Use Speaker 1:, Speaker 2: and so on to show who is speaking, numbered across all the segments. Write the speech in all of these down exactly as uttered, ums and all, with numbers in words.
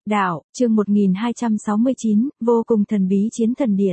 Speaker 1: Đạo, chương một nghìn hai trăm sáu mươi chín, vô cùng thần bí chiến thần điện.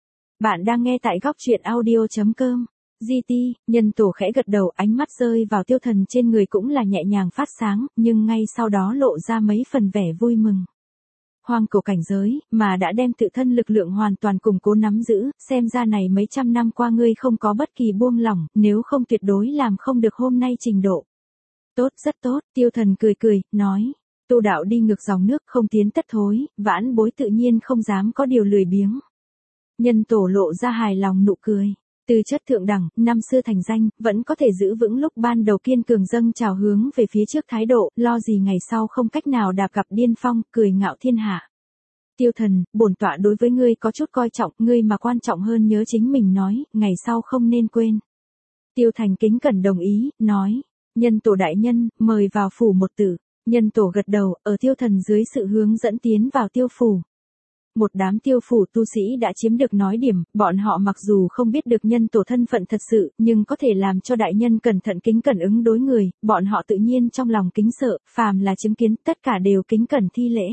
Speaker 1: Bạn đang nghe tại góc truyện audio chấm com. giê tê, nhân tổ khẽ gật đầu, ánh mắt rơi vào tiêu thần trên người cũng là nhẹ nhàng phát sáng, nhưng ngay sau đó lộ ra mấy phần vẻ vui mừng. Hoang cổ cảnh giới, mà đã đem tự thân lực lượng hoàn toàn củng cố nắm giữ, xem ra này mấy trăm năm qua ngươi không có bất kỳ buông lỏng, nếu không tuyệt đối làm không được hôm nay trình độ. Tốt, rất tốt, tiêu thần cười cười, nói. Tu đạo đi ngược dòng nước không tiến tất thối, vãn bối tự nhiên không dám có điều lười biếng. Nhân tổ lộ ra hài lòng nụ cười. Từ chất thượng đẳng, năm xưa thành danh, vẫn có thể giữ vững lúc ban đầu kiên cường dâng trào hướng về phía trước thái độ, lo gì ngày sau không cách nào đạp gặp điên phong, cười ngạo thiên hạ. Tiêu thần, bổn tọa đối với ngươi có chút coi trọng, ngươi mà quan trọng hơn nhớ chính mình nói, ngày sau không nên quên. Tiêu thành kính cẩn đồng ý, nói, nhân tổ đại nhân, mời vào phủ một tử. Nhân tổ gật đầu, ở tiêu thần dưới sự hướng dẫn tiến vào tiêu phủ. Một đám tiêu phủ tu sĩ đã chiếm được nói điểm, bọn họ mặc dù không biết được nhân tổ thân phận thật sự, nhưng có thể làm cho đại nhân cẩn thận kính cẩn ứng đối người, bọn họ tự nhiên trong lòng kính sợ, phàm là chứng kiến, tất cả đều kính cẩn thi lễ.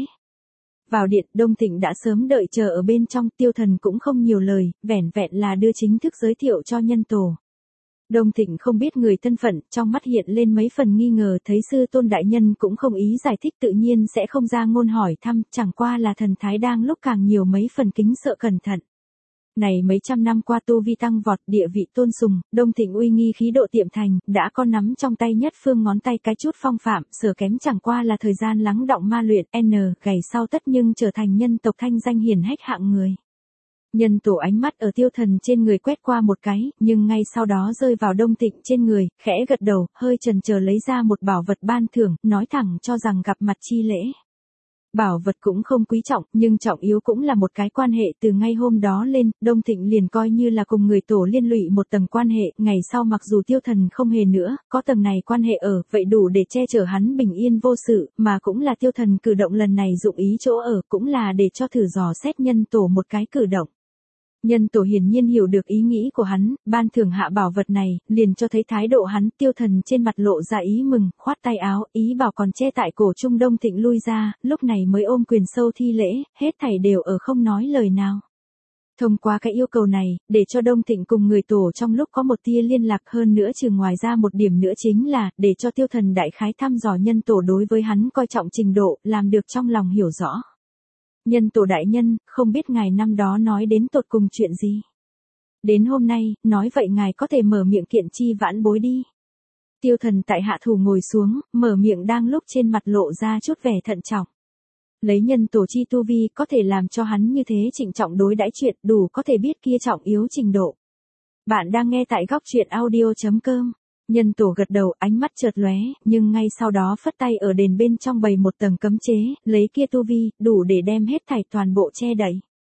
Speaker 1: Vào điện, Đông Thịnh đã sớm đợi chờ ở bên trong, tiêu thần cũng không nhiều lời, vẻn vẹn là đưa chính thức giới thiệu cho nhân tổ. Đông Thịnh không biết người thân phận, trong mắt hiện lên mấy phần nghi ngờ, thấy sư tôn đại nhân cũng không ý giải thích, tự nhiên sẽ không ra ngôn hỏi thăm, chẳng qua là thần thái đang lúc càng nhiều mấy phần kính sợ cẩn thận. Này mấy trăm năm qua tu vi tăng vọt, địa vị tôn sùng, Đông Thịnh uy nghi khí độ tiệm thành, đã có nắm trong tay nhất phương ngón tay cái chút phong phạm, sở kém chẳng qua là thời gian lắng đọng ma luyện, n, gầy sau tất nhưng trở thành nhân tộc thanh danh hiển hách hạng người. Nhân tổ ánh mắt ở tiêu thần trên người quét qua một cái, nhưng ngay sau đó rơi vào Đông Thịnh trên người, khẽ gật đầu, hơi chần chờ lấy ra một bảo vật ban thưởng, nói thẳng cho rằng gặp mặt chi lễ. Bảo vật cũng không quý trọng, nhưng trọng yếu cũng là một cái quan hệ, từ ngay hôm đó lên, Đông Thịnh liền coi như là cùng người tổ liên lụy một tầng quan hệ, ngày sau mặc dù tiêu thần không hề nữa, có tầng này quan hệ ở, vậy đủ để che chở hắn bình yên vô sự, mà cũng là tiêu thần cử động lần này dụng ý chỗ ở, cũng là để cho thử dò xét nhân tổ một cái cử động. Nhân tổ hiển nhiên hiểu được ý nghĩ của hắn, ban thưởng hạ bảo vật này, liền cho thấy thái độ hắn, tiêu thần trên mặt lộ ra ý mừng, khoát tay áo, ý bảo còn che tại cổ Trung Đông Thịnh lui ra, lúc này mới ôm quyền sâu thi lễ, hết thảy đều ở không nói lời nào. Thông qua cái yêu cầu này, để cho Đông Thịnh cùng người tổ trong lúc có một tia liên lạc hơn nữa, trừ ngoài ra một điểm nữa chính là, để cho tiêu thần đại khái thăm dò nhân tổ đối với hắn coi trọng trình độ, làm được trong lòng hiểu rõ. Nhân tổ đại nhân, không biết ngài năm đó nói đến tột cùng chuyện gì? Đến hôm nay, nói vậy ngài có thể mở miệng kiện chi vãn bối đi. Tiêu thần tại hạ thủ ngồi xuống, mở miệng đang lúc trên mặt lộ ra chút vẻ thận trọng. Lấy nhân tổ chi tu vi có thể làm cho hắn như thế trịnh trọng đối đãi chuyện, đủ có thể biết kia trọng yếu trình độ. Bạn đang nghe tại góc truyện audio chấm com. Nhân tổ gật đầu, ánh mắt chợt lóe, nhưng ngay sau đó phất tay ở đền bên trong bày một tầng cấm chế, lấy kia tu vi, đủ để đem hết thảy toàn bộ che đậy.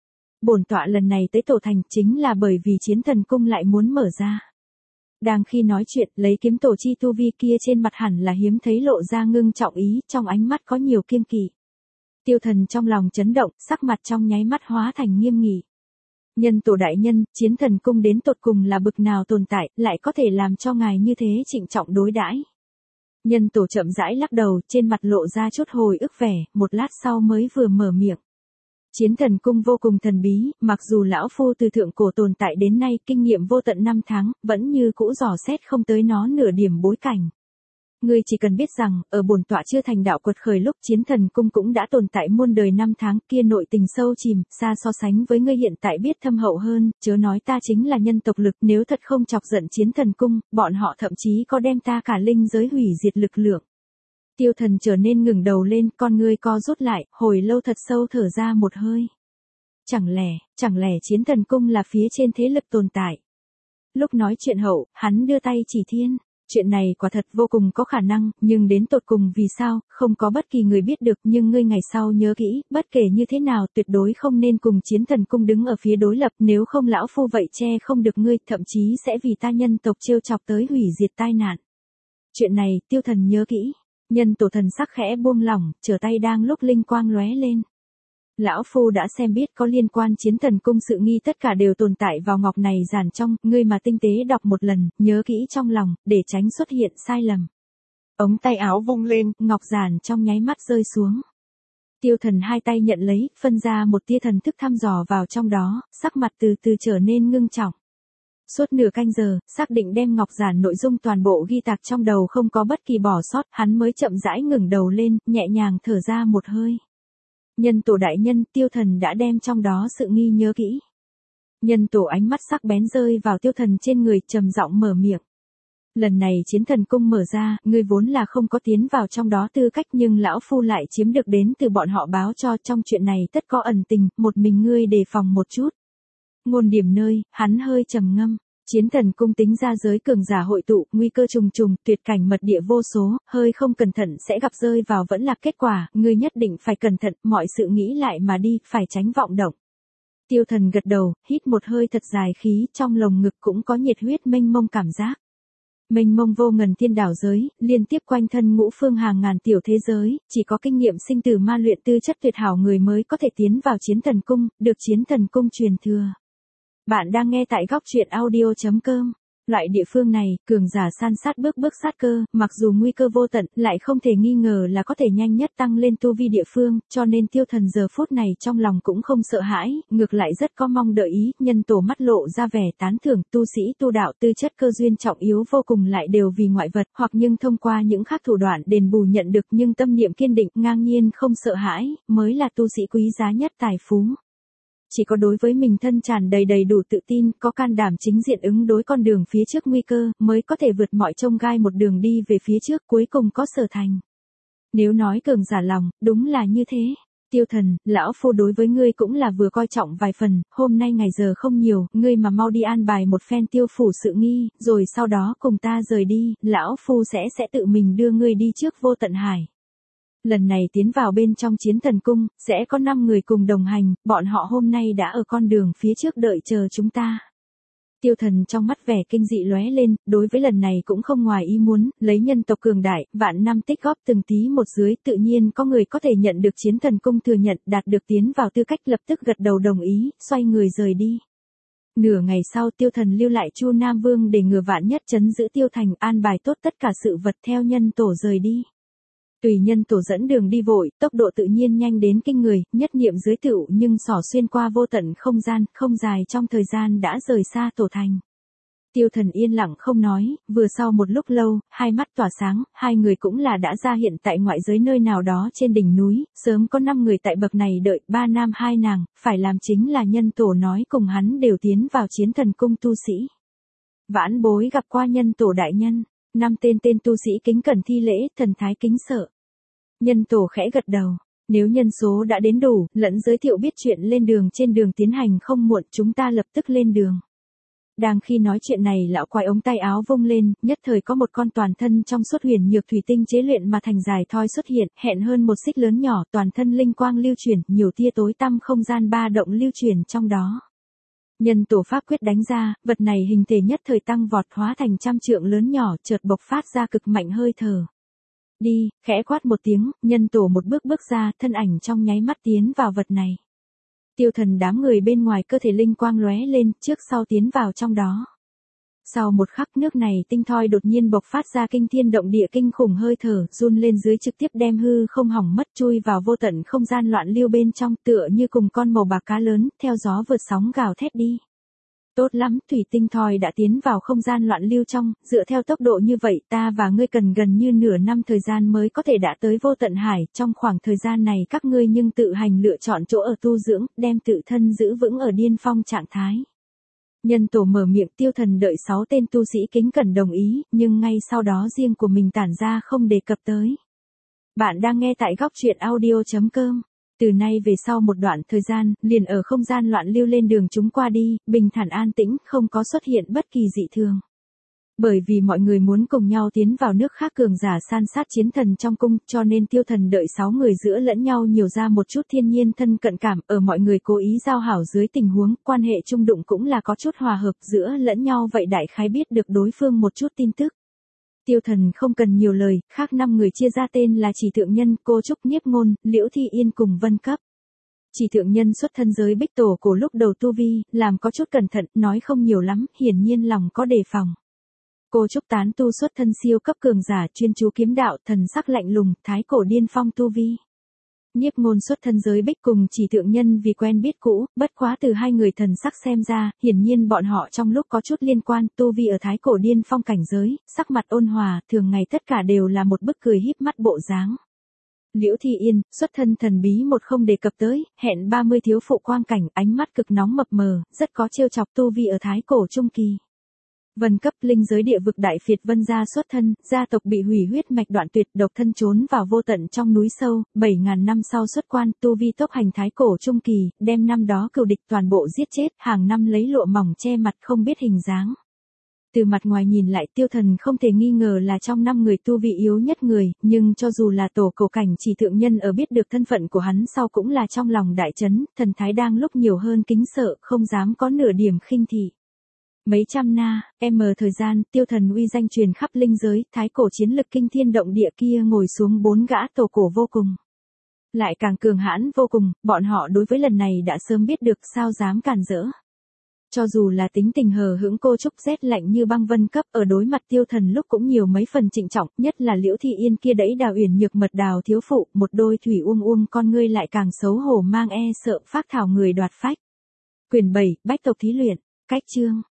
Speaker 1: Bổn tọa lần này tới tổ thành chính là bởi vì chiến thần cung lại muốn mở ra. Đang khi nói chuyện, lấy kiếm tổ chi tu vi kia trên mặt hẳn là hiếm thấy lộ ra ngưng trọng ý, trong ánh mắt có nhiều kiêng kỵ. Tiêu thần trong lòng chấn động, sắc mặt trong nháy mắt hóa thành nghiêm nghị. Nhân tổ đại nhân, chiến thần cung đến tột cùng là bực nào tồn tại, lại có thể làm cho ngài như thế trịnh trọng đối đãi. Nhân tổ chậm rãi lắc đầu, trên mặt lộ ra chút hồi ức vẻ, một lát sau mới vừa mở miệng. Chiến thần cung vô cùng thần bí, mặc dù lão phu từ thượng cổ tồn tại đến nay kinh nghiệm vô tận năm tháng, vẫn như cũ dò xét không tới nó nửa điểm bối cảnh. Ngươi chỉ cần biết rằng, ở bổn tọa chưa thành đạo quật khởi lúc chiến thần cung cũng đã tồn tại muôn đời năm tháng, kia nội tình sâu chìm, xa so sánh với ngươi hiện tại biết thâm hậu hơn, chớ nói ta chính là nhân tộc lực, nếu thật không chọc giận chiến thần cung, bọn họ thậm chí có đem ta cả linh giới hủy diệt lực lượng. Tiêu thần trở nên ngừng đầu lên, con ngươi co rút lại, hồi lâu thật sâu thở ra một hơi. Chẳng lẽ, chẳng lẽ chiến thần cung là phía trên thế lực tồn tại? Lúc nói chuyện hậu, hắn đưa tay chỉ thiên. Chuyện này quả thật vô cùng có khả năng, nhưng đến tột cùng vì sao, không có bất kỳ người biết được, nhưng ngươi ngày sau nhớ kỹ, bất kể như thế nào tuyệt đối không nên cùng chiến thần cung đứng ở phía đối lập, nếu không lão phu vậy che không được ngươi, thậm chí sẽ vì ta nhân tộc trêu chọc tới hủy diệt tai nạn. Chuyện này, tiêu thần nhớ kỹ. Nhân tổ thần sắc khẽ buông lỏng, trở tay đang lúc linh quang lóe lên. Lão phu đã xem biết có liên quan chiến thần cung sự nghi tất cả đều tồn tại vào ngọc này giản trong, ngươi mà tinh tế đọc một lần, nhớ kỹ trong lòng, để tránh xuất hiện sai lầm. Ống tay áo vung lên, ngọc giản trong nháy mắt rơi xuống. Tiêu Thần hai tay nhận lấy, phân ra một tia thần thức thăm dò vào trong đó, sắc mặt từ từ trở nên ngưng trọng. Suốt nửa canh giờ, xác định đem ngọc giản nội dung toàn bộ ghi tạc trong đầu không có bất kỳ bỏ sót, hắn mới chậm rãi ngừng đầu lên, nhẹ nhàng thở ra một hơi. Nhân tổ đại nhân, Tiêu Thần đã đem trong đó sự nghi nhớ kỹ. Nhân tổ ánh mắt sắc bén rơi vào Tiêu Thần trên người, trầm giọng mở miệng. Lần này chiến thần cung mở ra, ngươi vốn là không có tiến vào trong đó tư cách, nhưng lão phu lại chiếm được đến từ bọn họ báo cho, trong chuyện này tất có ẩn tình, một mình ngươi đề phòng một chút. Ngôn điểm nơi, hắn hơi trầm ngâm. Chiến thần cung tính ra giới cường giả hội tụ, nguy cơ trùng trùng, tuyệt cảnh mật địa vô số, hơi không cẩn thận sẽ gặp rơi vào vẫn là kết quả, ngươi nhất định phải cẩn thận, mọi sự nghĩ lại mà đi, phải tránh vọng động. Tiêu Thần gật đầu, hít một hơi thật dài khí, trong lồng ngực cũng có nhiệt huyết mênh mông cảm giác. Mênh mông vô ngần thiên đảo giới, liên tiếp quanh thân ngũ phương hàng ngàn tiểu thế giới, chỉ có kinh nghiệm sinh tử ma luyện tư chất tuyệt hảo người mới có thể tiến vào chiến thần cung, được chiến thần cung truyền thừa. Bạn đang nghe tại góc truyện audio chấm com. Loại địa phương này, cường giả san sát bước bước sát cơ, mặc dù nguy cơ vô tận, lại không thể nghi ngờ là có thể nhanh nhất tăng lên tu vi địa phương, cho nên Tiêu Thần giờ phút này trong lòng cũng không sợ hãi, ngược lại rất có mong đợi ý, nhân tổ mắt lộ ra vẻ tán thưởng, tu sĩ tu đạo tư chất cơ duyên trọng yếu vô cùng lại đều vì ngoại vật, hoặc nhưng thông qua những khác thủ đoạn đền bù nhận được, nhưng tâm niệm kiên định, ngang nhiên không sợ hãi, mới là tu sĩ quý giá nhất tài phú. Chỉ có đối với mình thân tràn đầy đầy đủ tự tin, có can đảm chính diện ứng đối con đường phía trước nguy cơ, mới có thể vượt mọi chông gai một đường đi về phía trước, cuối cùng có sở thành. Nếu nói cường giả lòng, đúng là như thế. Tiêu Thần, lão phu đối với ngươi cũng là vừa coi trọng vài phần, hôm nay ngày giờ không nhiều, ngươi mà mau đi an bài một phen tiêu phủ sự nghi, rồi sau đó cùng ta rời đi, lão phu sẽ sẽ tự mình đưa ngươi đi trước vô tận hải. Lần này tiến vào bên trong chiến thần cung, sẽ có năm người cùng đồng hành, bọn họ hôm nay đã ở con đường phía trước đợi chờ chúng ta. Tiêu Thần trong mắt vẻ kinh dị lóe lên, đối với lần này cũng không ngoài ý muốn, lấy nhân tộc cường đại, vạn năm tích góp từng tí một dưới, tự nhiên có người có thể nhận được chiến thần cung thừa nhận, đạt được tiến vào tư cách, lập tức gật đầu đồng ý, xoay người rời đi. Nửa ngày sau Tiêu Thần lưu lại Chu Nam Vương để ngừa vạn nhất trấn giữ Tiêu Thành, an bài tốt tất cả sự vật theo nhân tổ rời đi. Tùy nhân tổ dẫn đường đi vội, tốc độ tự nhiên nhanh đến kinh người, nhất niệm dưới tựu nhưng xỏ xuyên qua vô tận không gian, không dài trong thời gian đã rời xa tổ thành. Tiêu Thần yên lặng không nói, vừa sau một lúc lâu, hai mắt tỏa sáng, hai người cũng là đã ra hiện tại ngoại giới nơi nào đó trên đỉnh núi, sớm có năm người tại bậc này đợi, ba nam hai nàng, phải làm chính là nhân tổ nói cùng hắn đều tiến vào chiến thần cung tu sĩ. Vãn bối gặp qua nhân tổ đại nhân, năm tên tên tu sĩ kính cẩn thi lễ, thần thái kính sợ. Nhân tổ khẽ gật đầu, nếu nhân số đã đến đủ, lẫn giới thiệu biết chuyện lên đường trên đường tiến hành không muộn, chúng ta lập tức lên đường. Đang khi nói chuyện này lão quái ống tay áo vung lên, nhất thời có một con toàn thân trong suốt huyền nhược thủy tinh chế luyện mà thành dài thoi xuất hiện, hẹn hơn một xích lớn nhỏ, toàn thân linh quang lưu chuyển, nhiều tia tối tăm không gian ba động lưu chuyển trong đó. Nhân tổ pháp quyết đánh ra, vật này hình thể nhất thời tăng vọt hóa thành trăm trượng lớn nhỏ, chợt bộc phát ra cực mạnh hơi thở. Đi, khẽ quát một tiếng, nhân tổ một bước bước ra, thân ảnh trong nháy mắt tiến vào vật này. Tiêu Thần đám người bên ngoài cơ thể linh quang lóe lên, trước sau tiến vào trong đó. Sau một khắc nước này tinh thoi đột nhiên bộc phát ra kinh thiên động địa kinh khủng hơi thở, run lên dưới trực tiếp đem hư không hỏng mất chui vào vô tận không gian loạn lưu bên trong, tựa như cùng con màu bạc cá lớn, theo gió vượt sóng gào thét đi. Tốt lắm, thủy tinh thoi đã tiến vào không gian loạn lưu trong, dựa theo tốc độ như vậy ta và ngươi cần gần như nửa năm thời gian mới có thể đã tới vô tận hải, trong khoảng thời gian này các ngươi nhưng tự hành lựa chọn chỗ ở tu dưỡng, đem tự thân giữ vững ở điên phong trạng thái. Nhân tổ mở miệng, Tiêu Thần đợi sáu tên tu sĩ kính cẩn đồng ý, nhưng ngay sau đó riêng của mình tản ra không đề cập tới. Bạn đang nghe tại góc truyện audio chấm com. Từ nay về sau một đoạn thời gian, liền ở không gian loạn lưu lên đường chúng qua đi, bình thản an tĩnh, không có xuất hiện bất kỳ dị thường. Bởi vì mọi người muốn cùng nhau tiến vào nước khác cường giả san sát chiến thần trong cung, cho nên Tiêu Thần đợi sáu người giữa lẫn nhau nhiều ra một chút thiên nhiên thân cận cảm, ở mọi người cố ý giao hảo dưới tình huống, quan hệ trung đụng cũng là có chút hòa hợp giữa lẫn nhau, vậy đại khái biết được đối phương một chút tin tức. Tiêu Thần không cần nhiều lời, khác năm người chia ra tên là Chỉ Thượng Nhân, Cô Trúc Nhiếp Ngôn, Liễu Thi Yên cùng Vân Cấp. Chỉ Thượng Nhân xuất thân giới Bích Tổ cổ lúc đầu tu vi, làm có chút cẩn thận, nói không nhiều lắm, hiển nhiên lòng có đề phòng. Cô Trúc tán tu xuất thân siêu cấp cường giả chuyên chú kiếm đạo, thần sắc lạnh lùng, thái cổ điên phong tu vi. Nhiếp Ngôn xuất thân giới bích cùng Chỉ Thượng Nhân vì quen biết cũ, bất quá từ hai người thần sắc xem ra, hiển nhiên bọn họ trong lúc có chút liên quan, tu vi ở thái cổ điên phong cảnh giới, sắc mặt ôn hòa, thường ngày tất cả đều là một bức cười híp mắt bộ dáng. Liễu Thi Yên, xuất thân thần bí một không đề cập tới, hẹn ba mươi thiếu phụ quang cảnh, ánh mắt cực nóng mập mờ, rất có trêu chọc, tu vi ở thái cổ trung kỳ. Vân cấp linh giới địa vực đại phiệt Vân gia xuất thân, gia tộc bị hủy huyết mạch đoạn tuyệt, độc thân trốn vào vô tận trong núi sâu, bảy ngàn năm sau xuất quan, tu vi tốc hành thái cổ trung kỳ, đem năm đó cừu địch toàn bộ giết chết, hàng năm lấy lụa mỏng che mặt không biết hình dáng. Từ mặt ngoài nhìn lại, Tiêu Thần không thể nghi ngờ là trong năm người tu vị yếu nhất người, nhưng cho dù là tổ cổ cảnh Chỉ Thượng Nhân ở biết được thân phận của hắn sau cũng là trong lòng đại chấn, thần thái đang lúc nhiều hơn kính sợ, không dám có nửa điểm khinh thị. Mấy trăm na, m thời gian, Tiêu Thần uy danh truyền khắp linh giới, thái cổ chiến lực kinh thiên động địa kia ngồi xuống bốn gã tổ cổ vô cùng. Lại càng cường hãn vô cùng, bọn họ đối với lần này đã sớm biết được, sao dám cản rỡ. Cho dù là tính tình hờ hững cô trúc rét lạnh như băng vân cấp, ở đối mặt Tiêu Thần lúc cũng nhiều mấy phần trịnh trọng, nhất là Liễu Thi Yên kia đẫy đào uyển nhược mật đào thiếu phụ, một đôi thủy uông uông con ngươi lại càng xấu hổ mang e sợ phác thảo người đoạt phách. Quyển bảy, Bách tộc thí luyện, cách chương.